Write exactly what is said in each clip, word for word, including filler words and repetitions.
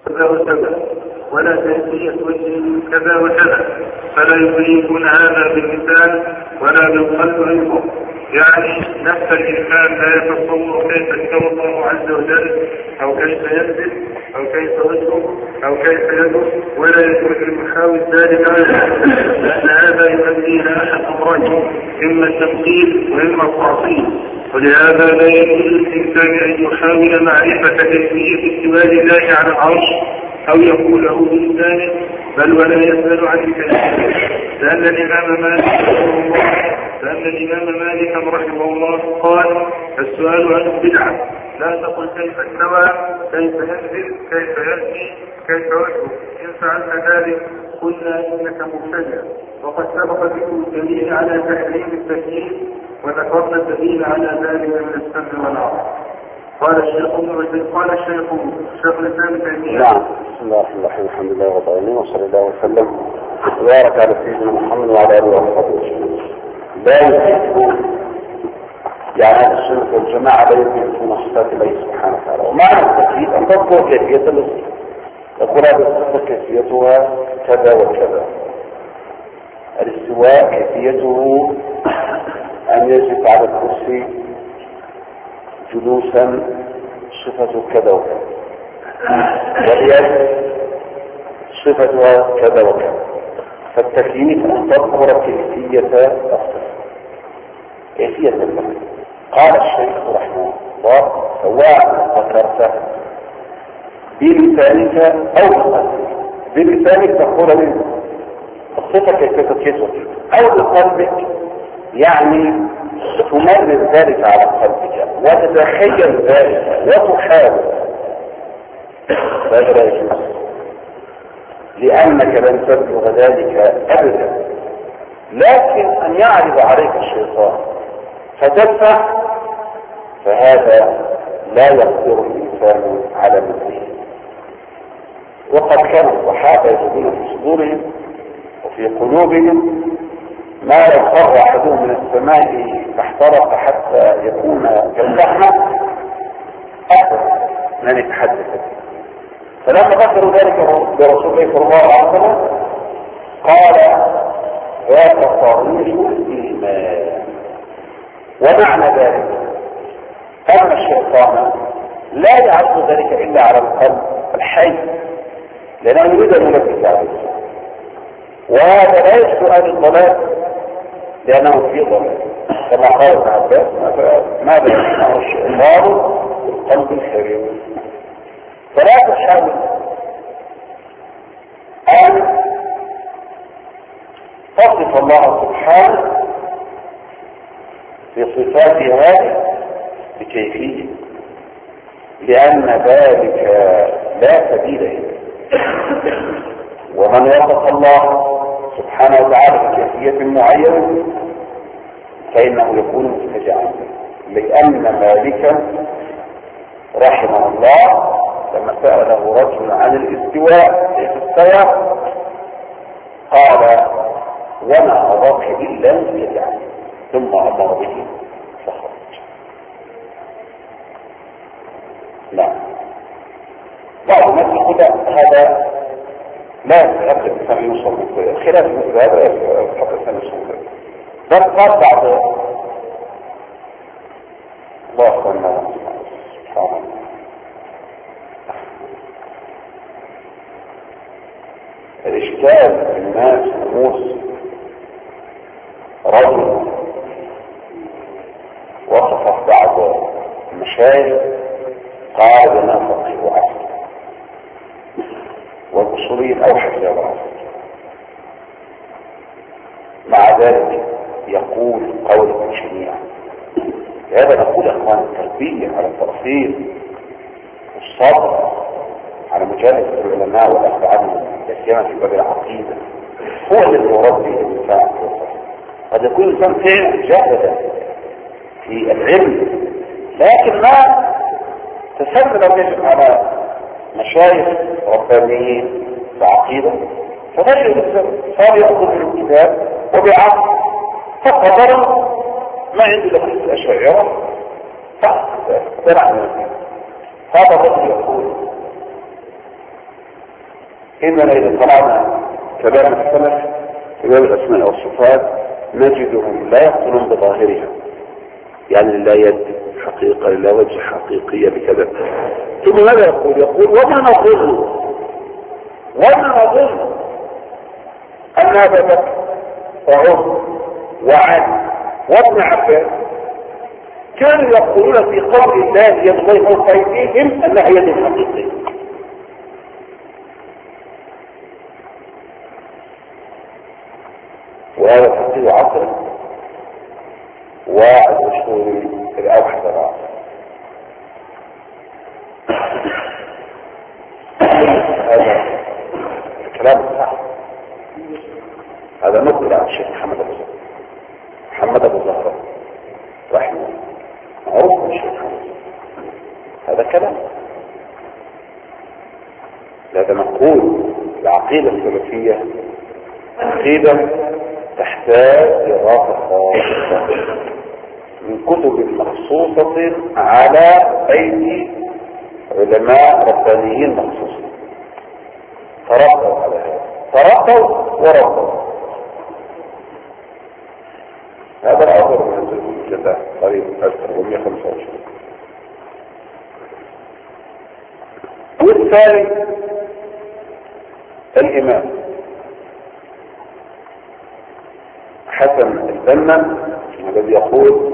كذا وكذا ولا تأتية وجه كذا وكذا، فلا يبينون هذا باللسان ولا بالقلب أيضا. يعني نفس الإنسان لا يتصور كيف استوى الله عز وجل أو كيف ينزل أو كيف وجهه أو كيف يده، ولا يدرك المحاول ذلك لأن هذا يؤدي إلى أحد أمرين: إما التمثيل وإما التعطيل. ولهذا لا يجوز للإنسان أن يحاول معرفة كيفية استواء الله على العرش أو يقوله بلسانه، بل ولا يسأل عن الكيفية، لأن الإمام مالك رحمه الله لأن الإمام مالك رحمه الله قال: السؤال عنه بدعة، لا تقل كيف استوى، كيف ينزل، كيف يأتي، كيف وجهه، إن فعلت ذلك قلنا إنك مبتدع. وقد سبق ذكر الدليل على تحريم التكليف، وذكرنا الدليل على ذلك من السمع والعقل. قال الشيخ قال الشيخ الشيخ الإسلام تيمية. نعم. بسم الله الرحمن الرحيم، الحمد لله رب العالمين، وصلى الله وسلم وبارك على سيدنا محمد وعلى آله وصحبه وسلم. لا يثبتون يعني هذا السنة والجماعة لا يثبتون صفات الله سبحانه وتعالى، ومعنى التكليف أن تذكر كيفية الاستواء، يقول هذه الصفة كيفيتها كذا وكذا. الاستواء كيفيته أن يجلس على الكرسي جلوسا صفته كذا وكذا، واليد صفتها كذا وكذا. فالتكليف أن تذكر كيفية الصفة، كيفية الصفة. قال الشيخ رحمه الله: سواء ذكرته بلسانك أو بقلبك. بلسانك تقول منه الصفة كيفية الصفة، أو بقلبك يعني تمرر ذلك على قلبك وتتخيل ذلك وتحاول، فلا يجوز، لأنك لن تبلغ ذلك أبدا. لكن أن يعرض عليك الشيطان فتدفع، فهذا لا يقدر الإنسان على مثله. وقد كان الصحابة يجدون في صدورهم وفي قلوبهم ما لو خر أحدهم من السماء فاحترق حتى يكون كالزحمة أكثر من يتحدث. فلما ذكروا ذلك برسول الله صلى الله عليه وسلم قال: ذاك طريق الإيمان. ومعنى ذلك أن الشيطان لا يعرض ذلك إلا على القلب الحي، لأنه يريد أن يلبس عليه، وهذا لا يشبه أهل الضلال لأنه في ضلال، كما قال ابن عباس: ماذا يصنع الشيطان بالقلب الحريم. فلا تحاول أن تصف الله سبحانه في صفات هذه بكيفية، لأن ذلك لا سبيل إليه. ومن وصف الله سبحانه وتعالى بكيفية معينة فإنه يكون مستجعا، لأن مالكا رحمه الله لما سأله رجل عن الاستواء كيف استوى قال: وما أراك إلا مستجعا، ثم أمر به فخرج. لا، بعض الناس يقول هذا لا يتحدث الإنسان يوصل خلاف مثل هذا يتحدث الإنسان يوصل، بل قال بعض الله أخوانا سبحانه الله الإشكال في الناس نموس رجل وصفه بعض المشايخ قال: لنا فقه وعصر، والأصولي الأوحد له عصر. مع ذلك يقول قول ابن شنيع. لهذا نقول أخوان التربية على التأصيل والصبر على مجالسة العلماء والأخذ عنهم، لا سيما في باب العقيدة، هو الذي يربي الإنسان. قد يكون الإنسان فعلا جاهدا في العلم، لكن ما تسلل يجب على مشايخ ربانيين بعقيدة، فنجد الإنسان صار يأخذ الكتاب وبعقل فقدر ما عنده لخص الأشاعرة فاقتنع من الدين. هذا الرجل يقول: إننا إذا طلعنا كلام السلف في باب الأسماء والصفات نجدهم لا يقولون بظاهرها، يعني لا يد حقيقة لا وجه حقيقية بكذا. ثم ماذا يقول؟ يقول وما نظن وما نظن أن أبا بكر وعمر وعلي وابن عباس كانوا يقولون في قول الله يد الله فوق أيديهم أنها يد حقيقية. وهذا الحقيقي عصر والأشهر الأوحد العصر. هذا الكلام الصحيح هذا نقل عن الشيخ محمد أبو زهرة محمد أبو زهرة رحمه الله، معروف الشيخ محمد. هذا كلام هذا نقول العقيدة السلفية عقيدة تحتاج دراسة خاصة من كتب مخصوصة على أيدي علماء ربانيين مخصوصين تربوا على هذا، تربوا وربوا. هذا الأمر من الجزاء قريب أكثر من خمسة وعشرين. والثالث الإمام حسن البنا الذي يقول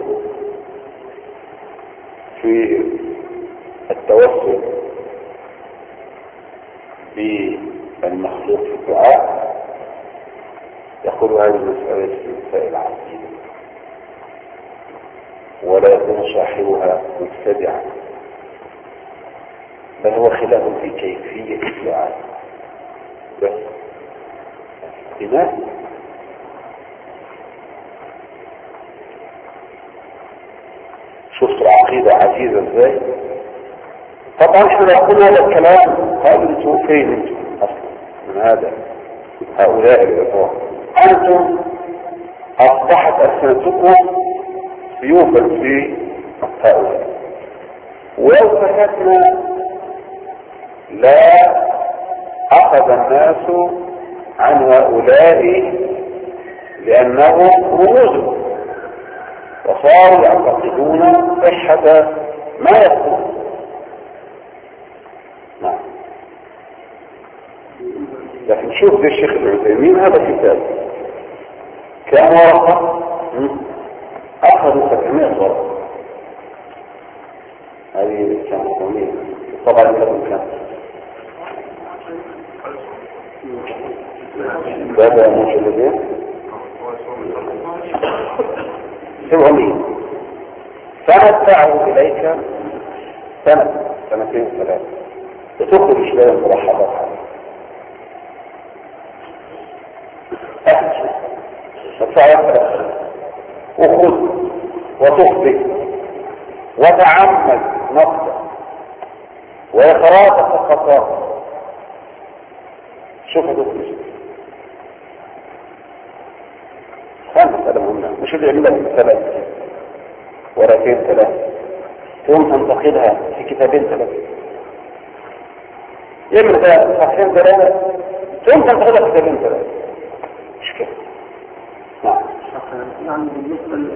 في التوسل بالمخلوق في الدعاء، يقول هذه المسألة في مسائل عقيدة ولا يكون صاحبها مبتدعا، بل هو خلاف في كيفية الدعاء بس. لماذا؟ شفت العقيدة عزيزة ازاي؟ طبعا احنا نقول هذا الكلام قالوا انتوا فين انتوا اصلا من هذا هؤلاء الإطار؟ انتم اصبحت ألسنتكم سيوفا في هؤلاء، ولو سكتنا لا أخذ الناس عن هؤلاء لأنهم رموز وصاروا يعتقدون صحة ما يقول. نعم. لكن شوف زي الشيخ العثيمين هذا كتاب كان ورقة أخذوا سبعمائة ورقة، هذه كانت قومية طبعا لكم كان هذا مجلدين سبعمية. فندفعه إليك سنة سنتين ثلاثة وتخرج لها الملاحظات أحسن ندفعه ثلاثة وخذ وتخطئ وتعمد نقصه وإخراج الخطأ. شوف هذا الشيء خمسة مسألة مهمة، مش اللي يعملها في مسألة ورقين ثلاثة ثم تنتقلها في كتابين ثلاثة، يعمل صفحتين ثلاثة ثم تنتقلها في كتابين ثلاثة. مش كده؟ نعم. يعني بالنسبة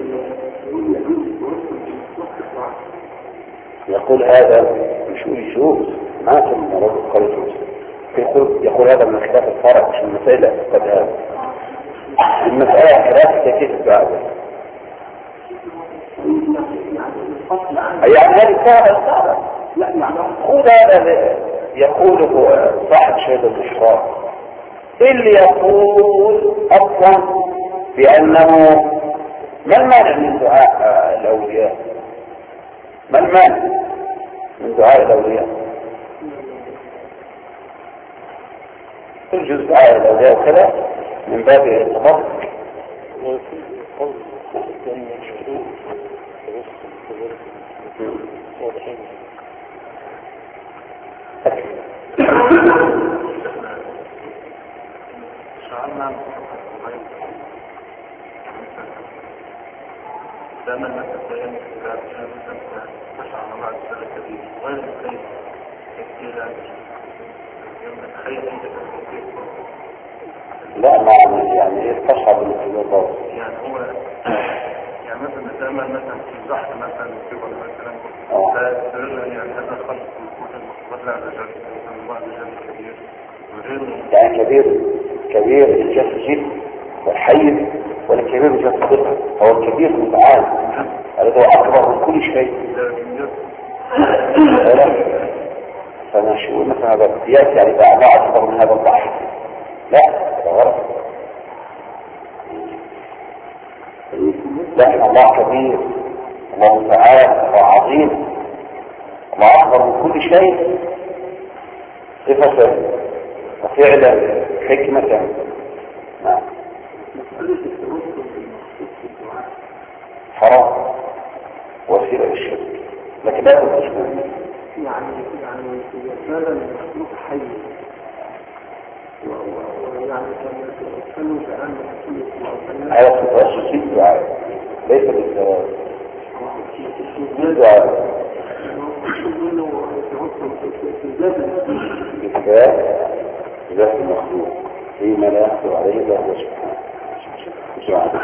يقول هذا مش يجوز ما كان مرض قال يجوز، يقول يقول هذا من خلاف الفرع مش المسائل قد هذا المسألة خلاف كيف الدعوة يعني هذه سهلة سهلة. لا يعني خذ هذا يقوله صاحب شهادة الإشراق اللي يقول أصلا بأنه ما المانع من دعاء الأولياء؟ ما المانع من دعاء الأولياء؟ تجوز دعاء الأولياء وكذا من باب الارتباط. دائما ما تتبين في هذا الشيء تشعر مع السلة الكبير غير مكيف احتياج لا ما يعني ايه تصعب الانتظار يعني هو يعني مثلا نتأمل مثلا في البحث مثلا الكبر مثلا فيقول يعني هذا خلق المخبر عز وجل مثلا الله عز وجل كبير وغيره يعني كبير كبير الجهة الجد والحيث ولا كبير الجهة الصدقة هو الكبير المتعال الذي هو أكبر من كل شيء فما شو مثلا هذا القياس يعني ما أكبر من هذا البحث لا هذا غلط لكن الله كبير الله تعالى الله عظيم الله أكبر من كل شيء صفة وفعلا حكمة نعم حرام وسيلة للشرك لكن لا تتشمل يعني يعني هذا المخلوق حي ويعني كانوا كأن هذا التوسل في الدعاء ليس بالزواج بالدعاء بالذات ذات المخلوق فيما لا يخطر عليه الا هو سبحانه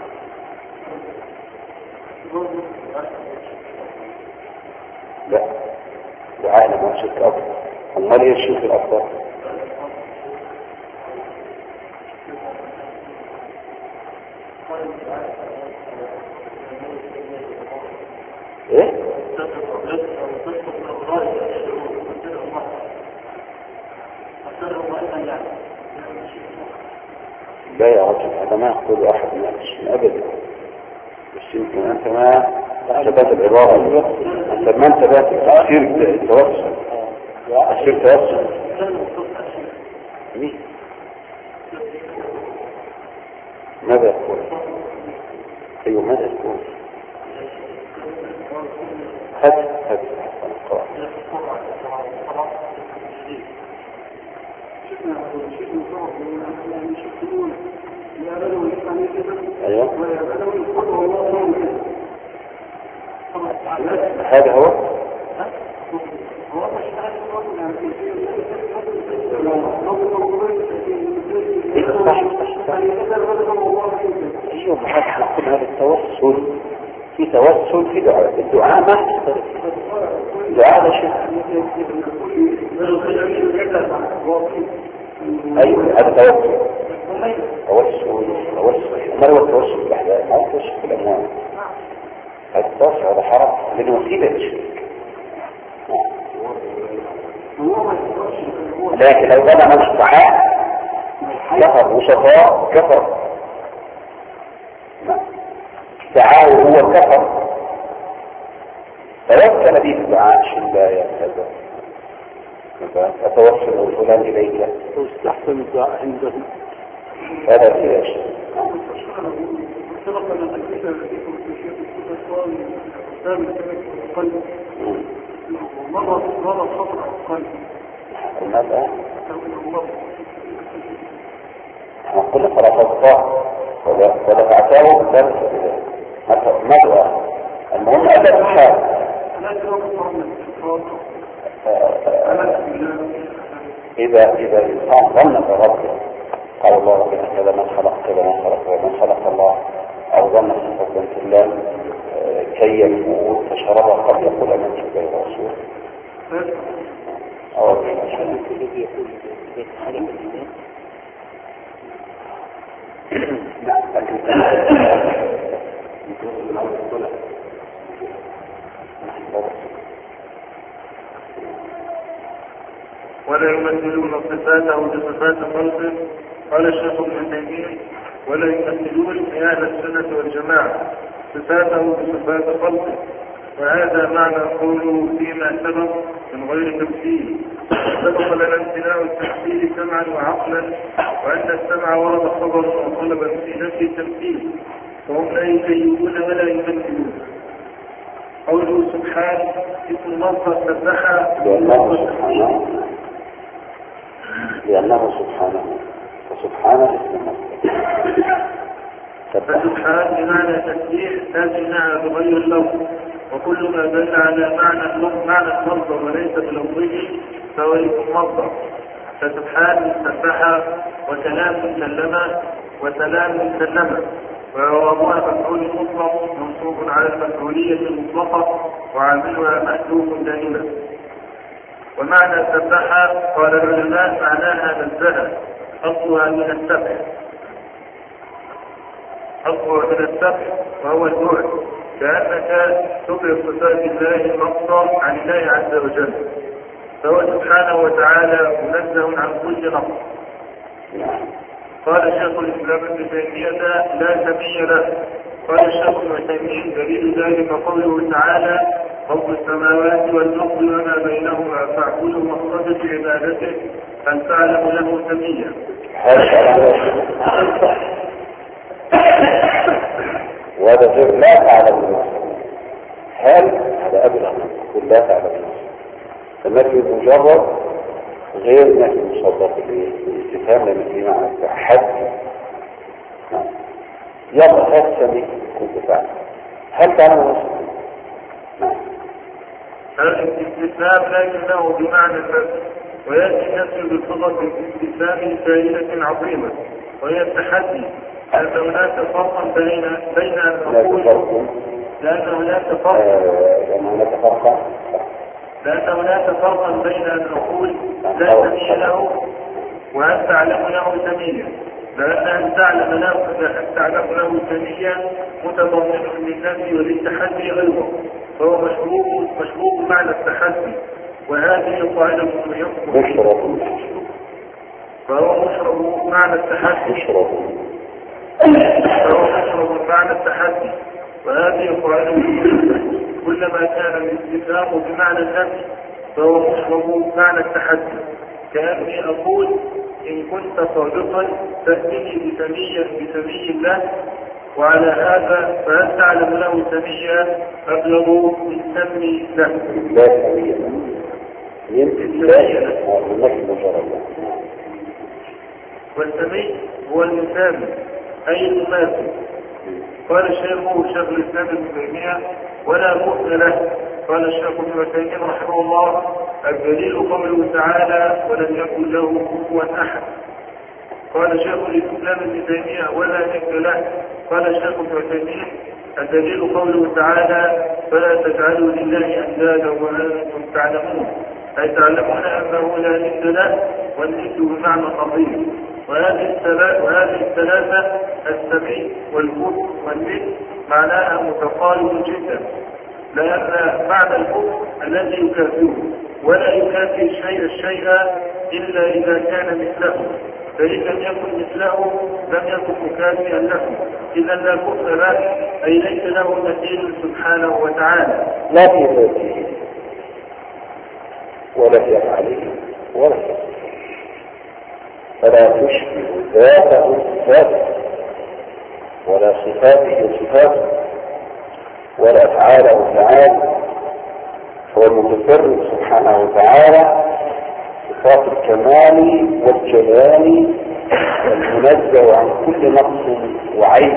لا دعاء ما شرك اكبر امال ايه الشرك الاكبر ايه لا يا رجل هذا ما يقول احد من المسلمين ابدا بس يمكن انت ما ثبت العباره انت ما انتبهت تفسير التوسل تفسير التوسل ماذا يقول ايوه ماذا يقول هات هات ايوه هذا هو ايوه حتى نقول هذا التوسل في توسل في دعاء الدعاء ما يختلف الدعاء هذا شيء ايوه هذا توسل توسل توسل ما هو التوسل بالاحياء ما هو التوسل بالاموال هذا التوسل هذا حرام لانه وسيله للشرك لكن لو ظلم الدعاء كفر وشفاء كفر دعاه هو كفر توكل به الدعاء لا يهتدى اتوسل فلان اليك واستحسن الدعاء عنده هذا في شيء مرة مرة خطر القلب ماذا؟ نقول لك رفضتها ودفعته ماذا؟ المهم ألا تحال إذا إذا الإنسان ظن بربه قال الله ربنا كذا من خلق كذا من خلق ومن خلق الله أو ظن في الله كي يفوت فشربها قبل يقول أمن شبه الرسول أو الذي يقول إذا خلق الإنسان نعم لكن ولا يمثلون صفاته بصفات خلقه قال الشيخ ابن تيمية ولا يمثلون في أهل السنة والجماعة صفاته بصفات خلقه وهذا معنى قوله فيما سبق من غير تمثيل سبق لنا امتناع التمثيل سمعا وعقلا وأن السمع ورد خبرا وطلبا في نفي التمثيل فهم لا يكيفون ولا يمثلون قوله سبحانه اسم الله سبحا لأنه سبحانه وسبحانه اسم الله فسبحان بمعنى تسبيح لا بمعنى بغير اللفظ وكل ما دل على معنى اللفظ معنى المصدر وليس بلفظه فهو اسم مصدر فسبحان سبح وكلام سلم وسلام سلم، وهو مفعول مطلق منصوب على المفعولية المطلقة وعاملها محذوف دائما. ومعنى سبح قال العلماء معناها نزه، أصلها من السبح أصلها من السبح وهو البعد، كأنك تبرز صفات الله المقصى عن الله عز وجل، فهو سبحانه وتعالى منزه عن كل نقص. قال شيخ الإسلام ابن تيمية لا سمي له. قال الشيخ ابن تيمية دليل ذلك قوله تعالى رب السماوات والأرض وما بينهما فاعبده واقصد بعبادته هل تعلم له سميا. وهذا غير لا تعلم له. هل هذا أبلغ من تقول لا تعلم له. فالنفي المجرد غير نفي المصدق بالاستفهام لما في معنى التحدي. يلا هل سمي كنت تعلم هل تعلم له. هذا الاستفهام لكنه بمعنى النفي، ويأتي نفي بصفة الاستفهام فائدة عظيمة وهي التحدي، لأن هناك فرقا بين بين أن نقول لأن هناك فرقا لأن هناك فرقا بين أن نقول لا سمي له وأن تعلم له سميا، لأن أن تعلم له أن تعلم له سميا متضمن للنفي وللتحدي غيره، فهو مشروط مشروط معنى التحدي، وهذه قاعدة مهمة. فهو مشروط معنى التحدي فهو مشروط معنى التحدي وهذه قاعدة مهمة. كلما كان الاستفهام بمعنى النفي فهو مشروط معنى التحدي، كأني أقول إن كنت صادقا فأتني بسمية بسمي الله، وعلى هذا فهل تعلم له سميا أبلغ من سمي له. لا سمية يمكن لا والسمي هو المسامي أي المماثل. قال الشيخ شيخ الإسلام ابن تيمية ولا كفر له. قال الشيخ ابن تيمية رحمه الله الدليل قوله تعالى ولم يكن له كفوا أحد. قال شيخ الإسلام ابن تيمية ولا مثل له. قال الشيخ ابن تيمية الدليل قوله تعالى فلا تجعلوا لله أندادا وأنتم تعلمون، أي تعلمون أنه لا ند له والند بمعنى قضيب. وهذه الثلاثة وهذه الثلاثة السميع والكفر والند معناها متقارب جدا، لأن معنى الكفر الذي يكافئه ولا يكافئ الشيء الشيء إلا إذا كان مثله، فإن لم يكن مثله لم يكن مكافئا له، إذا لا كفر له أي ليس له مثيل سبحانه وتعالى، لا في ذاته ولا في أفعاله ولا في صفاته، فلا تشبه ذاته صفاته ولا صفاته صفاته ولا أفعاله أفعاله. هو المتفرد سبحانه وتعالى صفات الكمال والجلال المنزه عن كل نقص وعيب.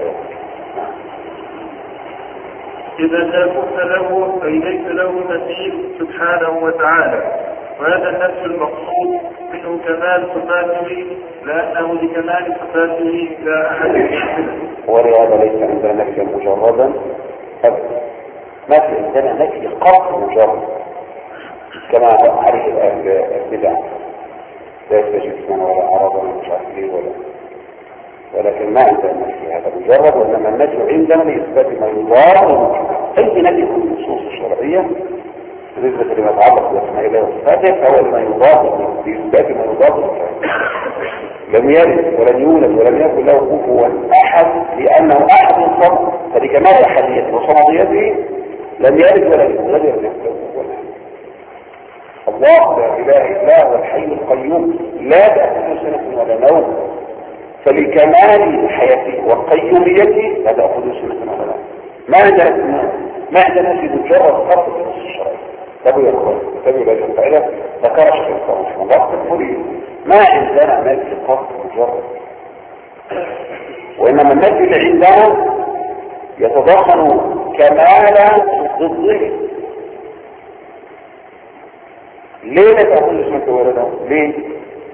إذا لا كفر له أي ليس له مثيل سبحانه وتعالى، وهذا النفس المقصود منه كمال صفاته، لأنه لكمال صفاته لا أحد يشبهه. ولهذا ليس عندنا نفي مجردا أبدا، ما في عندنا نفي قط مجرد كما عليه البدع، لا يستجيب اسما ولا عرضا ولا مش عارف ايه ولا، ولكن ما عندنا نفي هذا مجرد، وانما النفي عندنا لاثبات ما يضاد. اي نفي من النصوص الشرعيه بالنسبه لما يتعلق باسماء الله وصفاته فهو لما يضاد لاثبات ما يضاد. لم يلد ولم يولد ولم يكن له كفوا احد، لانه احد صمد، فلكمال احديته وصمديته لم يلد ولم يولد ولم يكن له كفوا احد. الله لا اله الا هو الحي القيوم لا تأخذه سنة ولا نوم، فلكمال حياته وقيوميته لا تأخذه سنة ولا نوم. ما عندنا ما عندنا في مجرد فرق في النص الشرعي. تبوا يا اخوان تبوا لا تنفعله ذكر شيخ الاسلام رحمه الله التفوري، ما عندنا ما في فرق مجرد، وانما النفي اللي عندنا يتضمن كمال ضده. ليه لا تقول اسمك ولده؟ ليه؟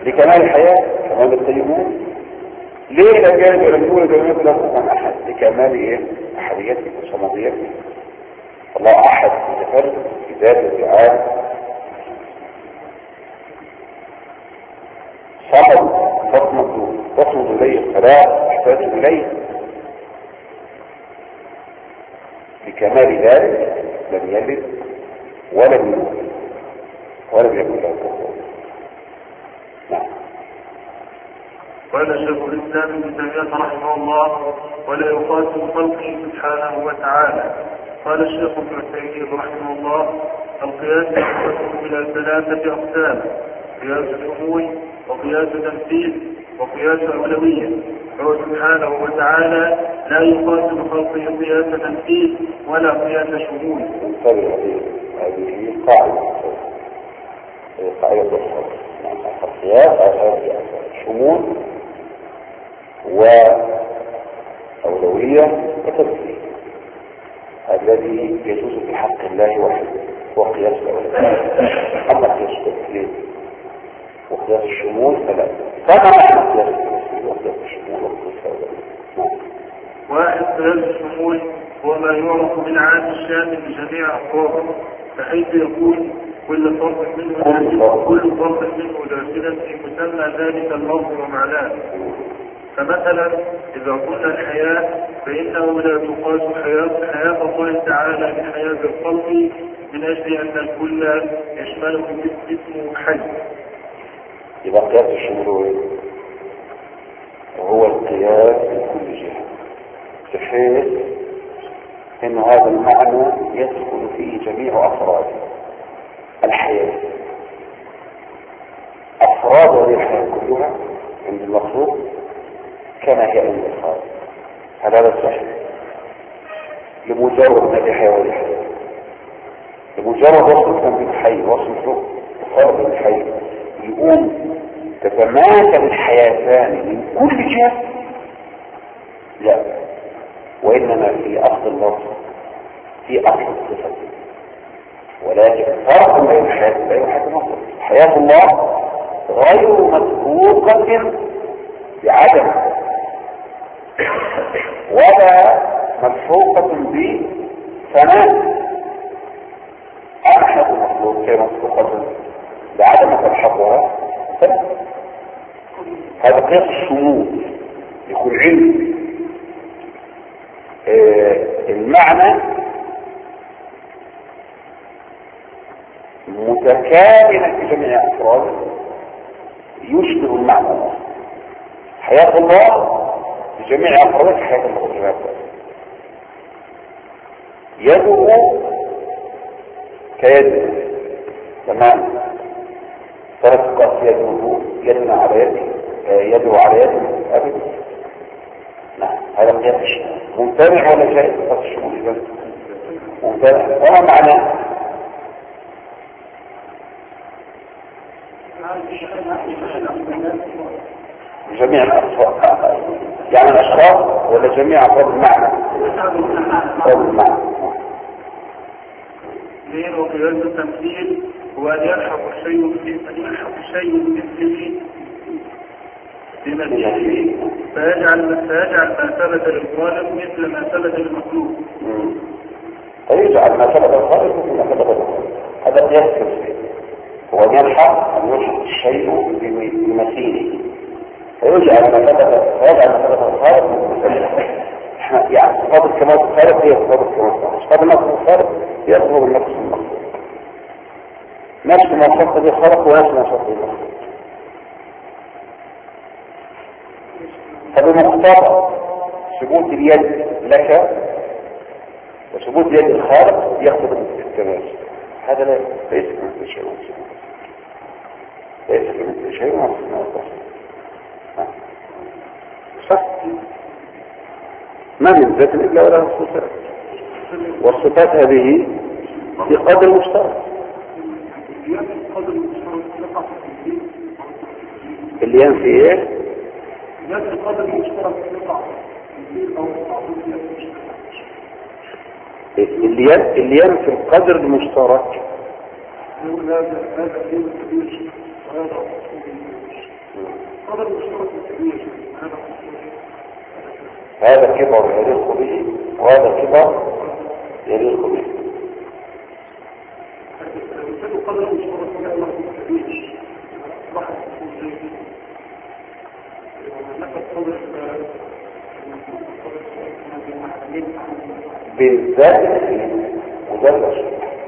لكمال الحياة، كمال القيومات. ليه لم يلد ولم يولد ولم يكن له كفوا احد؟ لكمال ايه؟ احديته وصمديته. الله احد متفرد في ذاته تعالى، صمد تصمد تصمد اليه الصلاه تحتاج اليه. لكمال ذلك لم يلد ولم يولد ولم يكن له كفوا. نعم. قال شيخ الاسلام ابن تيميه رحمه الله: ولا يقاس بخلقه سبحانه وتعالى. قال الشيخ ابن تيميه رحمه الله: القياس ينقسم الى ثلاثه اقسام: قياس شمول، وقياس تمثيل، وقياس اولويه. فهو سبحانه وتعالى لا يقاس بخلقه قياس تمثيل ولا قياس شمول. هذه هذه قاعده قاعده الخلق. القياس شمول وأولوية وتمثيل. الذي يجوز في حق الله وحده هو قياس الأولوية. أما قياس التمثيل وقياس الشمول فلا. فما معنى قياس التمثيل وقياس الشمول وقياس الأولوية؟ واحد، قياس الشمول هو ما يعرف بالعام الشامل لجميع أفراده، بحيث يكون كل فرد منه داخلا كل فرد منه داخلا في مسمى ذلك اللفظ ومعناه. فمثلا إذا قلنا الحياة فإنه لا تقاس حياة حياة الله تعالى بحياة الخلق، من أجل أن الكل يشمله اسمه حي. إذا قياس الشمول وهو القياس من كل جهة، بحيث أن هذا المعنى يدخل فيه جميع أفراد الحياة. أفراد هذه الحياة كلها عند المخلوق كما هي عند الخالق. هذا صحيح لمجرد ما في حياة الحياة، لمجرد وصف بالحي، وصف فرد الحي، يقوم تتماثل الحياتان من كل جهة. لا، وإنما في أصل اللفظ، في أصل الصفة، ولكن فرق بين الحياة الله وحياة المخلوق. حياة الله غير مسبوقة بعدم ولا ملحوقة بثناء. أما حياة المخلوق هي مسبوقة بعدم تلحقها ثناء. هذا قياس الشمول يكون علم آه المعنى متكاملا في جميع أفراده يشبه المعنى الآخر. حياة الله في جميع أفراده حياة المخلوقات. يده كيده تمام، تركت يده يدنا على يده يده على يده أبدا. نعم، هذا قياس ممتنع ولا جائز؟ قياس الشمول إذا ممتنع. وما معناه؟ جميع الأفراد يعني الأشخاص ولا جميع أفراد المعنى؟ أفراد المعنى. اثنين، وقياس التمثيل هو أن يلحق الشيء أن يلحق الشيء بمثله بمثله فيجعل فيجعل ما ثبت للخالق مثل ما ثبت للمخلوق. فيجعل ما ثبت للخالق مثل ما ثبت للمخلوق. هذا قياس التمثيل، هو أن يلحق أن يلحق الشيء بمثيله فيجعل ما ثبت فيجعل ما ثبت للخالق مثل يعني صفات الكمال الخالق هي صفات الكمال، صفات النقص الخالق هي صفات النقص المخلوق. نفس ما صفت به الخالق ونفس ما صفت به المخلوق. فبمقتضى ثبوت اليد لك وثبوت يد الخالق يقتضي الكمال. هذا لا ليس كمثل شيء ليس كمثل شيء ما صح. ما من ذات إلا ولا صفات، والصفات هذه في قدر مشترك. اللي ينفي ايه؟ اللي اللي ينفي القدر المشترك قدر مشترك كبير. هذا كبر يليق به وهذا كبر يليق به. قدر مشترك كبير. بالذات مدرس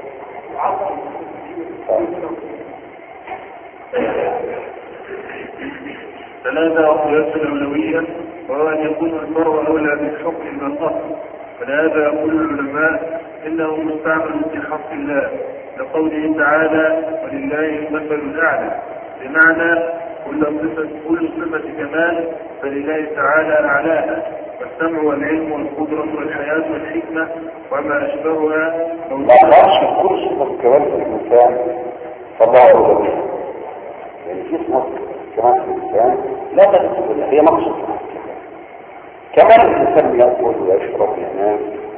ثلاثة قياس الأولوية، وهو أن يكون الفرع أولى بالحكم من الأصل، فلهذا يقول العلماء إنه مستعمل في حق الله لقوله تعالى ولله المثل الأعلى، بمعنى كل صفة كل صفة كمال فلله تعالى أعلاها، والسمع والعلم والقدرة والحياة والحكمة وما أشبهها. ما أعرفش كل صفة كمال في الإنسان فالله أولوية، يعني في صفة كمال في الإنسان لا تتصف بالله، هي مقصود كمال الإنسان يأكل ويشرب وينام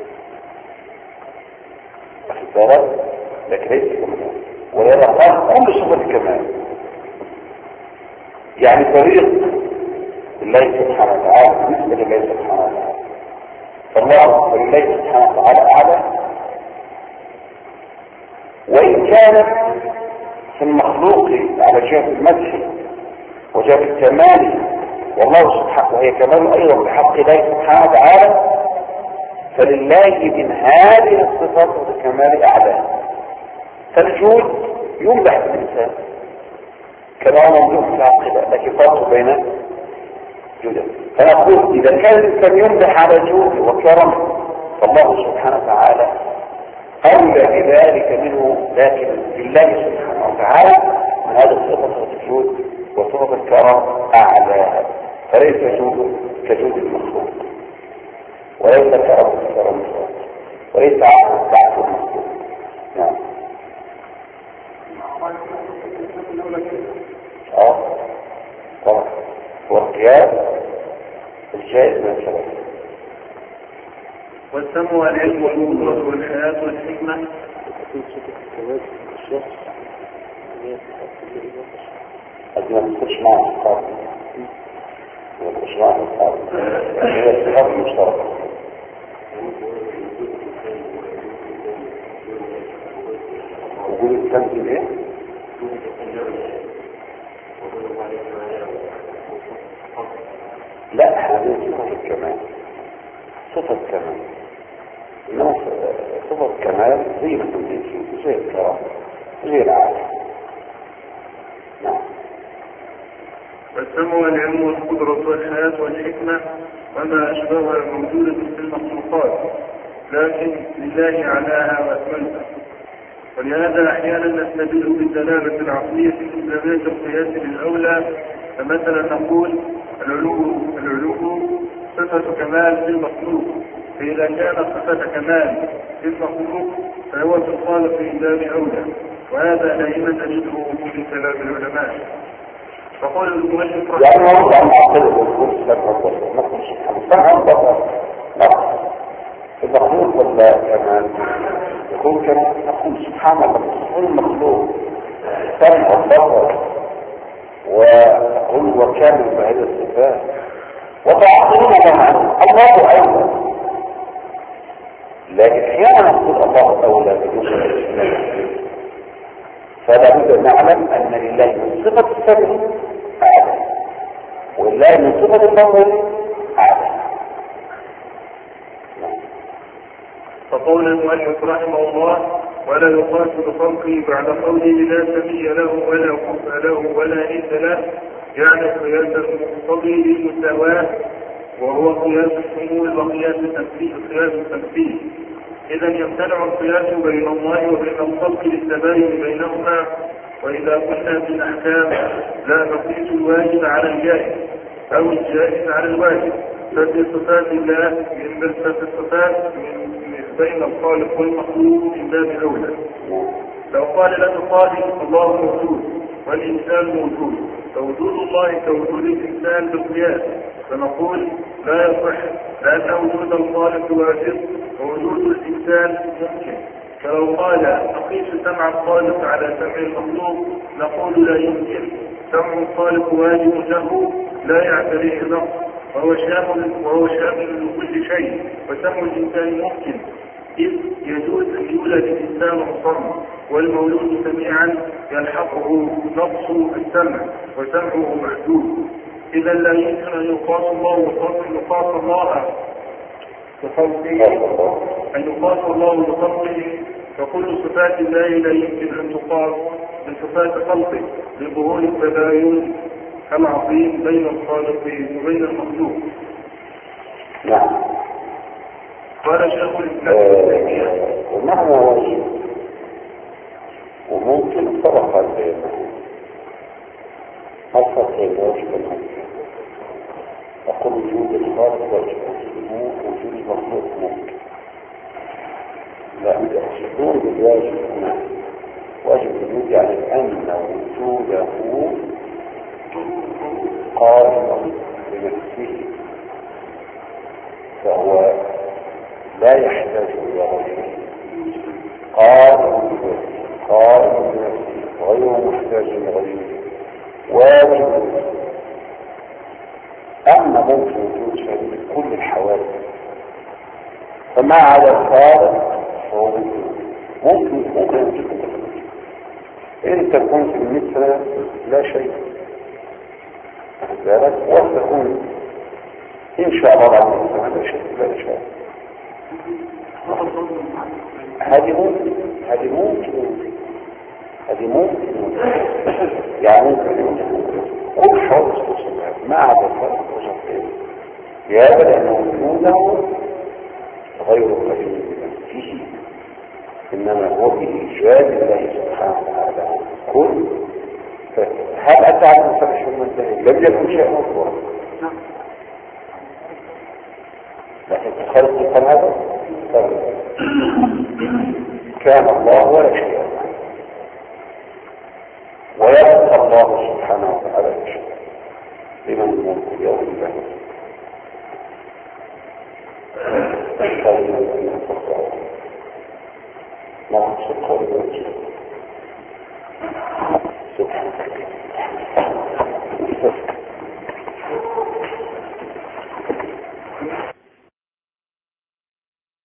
أخذ بالك، لكن ليس كمال ويرى كل صفة كمال. يعني طريق الله سبحانه وتعالى بالنسبة لله سبحانه وتعالى، فالله لله سبحانه وتعالى أعلى، وإن كان في المخلوق على جهة المدح وجهة الكمال والله سبحانه وهي كمال أيضا بحق الله سبحانه وتعالى، فلله من هذه الصفات والكمال أعلى. فالجود يمدح الإنسان كما ممدوح في عقله، لكن فرق بين جوده. فنقول إذا كان الإنسان يمدح على جوده وكرمه فالله سبحانه وتعالى أولى بذلك منه، لكن لله سبحانه وتعالى من هذا الصفة الجود وصفة الكرم أعلى، فليس جوده كجود المخلوق وليس كرم كرم المخلوق وليس عقل كعقل المخلوق. نعم. اه طبعا والقياس الجائز من الشرع. والسمع والعلم والقدرة والحياة والحكمة قد ما تخش مع الأصحاب ما تخش مع الأصحاب هي الصفات المشتركة. وجود التنزيل ايه؟ لا هذه صفة الكمال، صفة كمال، إنما صفة كمال زي ما تنزيل زي الكرام زي العالم. نعم. والسمع والعلم والقدرة والحياة والحكمة وما أشبهها موجودة في المخلوقات، لكن لله علاها وأكملها. ولهذا أحيانا نستدل بالدلالة العقلية الإسلامية القياس للأولى، فمثلا نقول العلو العلو صفة كمال في المخلوق، فإذا كان صفة كمال في المخلوق فهو في الخالق من باب أولى، وهذا دائما نجده في كلام العلماء. فقال المؤلف يعني نرجع نعقل الوجود سبب نقل سبحانه سبحانه البصر نقل المخلوق ولا كمال يكون كمال نقول سبحان الله كل مخلوق سمع البصر وقل وكامل بهذه الصفات وتعطينا معا الله أولى، لكن احيانا نقول الله أولى بدون الاسلام، فلا بد ان نعلم ان لله من صفة السمع أعلى ولله من صفة البصر أعلى. فقول المؤلف رحمه الله ولا يقاس بخلقه بعد قوله لا سمي له ولا كفء له ولا ند له، يعني قياس المقتضي للمساواة وهو قياس الشمول وقياس التنفيذ قياس التنفيذ. إذا يمتنع القياس بين الله وبين الخلق للتباين بينهما. وإذا كنا في الأحكام لا نقيس الواجب على الجائز أو الجائز على الواجب، ففي صفات الله من ففي الصفات بين الخالق والمخلوق من باب أولى. لو قال لنا قائل الله موجود والإنسان موجود، فوجود الله كوجود الإنسان بالقياس، فنقول لا يصح، لأن وجود الخالق واجب ووجود الإنسان ممكن. فلو قال نقيس سمع الخالق على سمع المخلوق نقول لا يمكن، سمع الخالق واجب له لا يعتريه نقص، وهو شامل وهو شامل لكل شيء. وسمع الإنسان ممكن إذ يجوز أن يولد الإنسان صم، والمولود سميعا يلحقه نقص السمع وسمعه محدود. إذا لا يمكن أن يقاس الله يقاس الله بخلقه أن يقاس الله بخلقه، فكل صفات الله لا يمكن أن تقاس بصفات خلقه لظهور التباين العظيم بين الخالق وبين المخلوق. نعم. قال شيخ الإسلام ومعنى وجه وممكن فرق بينهم. الفرق بين الوجه والممكن، أقول وجود الخالق وجه وجود المخلوق ممكن. لا يقصدون بالواجب هنا واجب الوجود يعني أن وجوده قائم بنفسه، فهو لا يحتاج إلى غيره، قائم بنفسه قائم بنفسه غير محتاج إلى غيره واجب. أما ممكن وجود شريك كل الحوادث، فما على الخالق فهو ممكن ممكن أن تكون إن تكون في المثل لا شيء ذلك، وتكون إن شاء الله عنه لا شيء لا شيء. هذه ممكن هذه ممكن هذه ممكن يعني ممكن كل حوض ما عدا الفرق وجهين لهذا لأنه وجوده غير قليل بنفسه، إنما هو بإيجاد الله سبحانه وتعالى كل. هل أتى على مفتش المنتهي لم يكن شيء مطلوب، لكن تخلق يقال هذا كان الله ولا شيء، ويبقى الله سبحانه وتعالى شيء لمن الملك اليوم الله. نعم سبحانه وتعالى.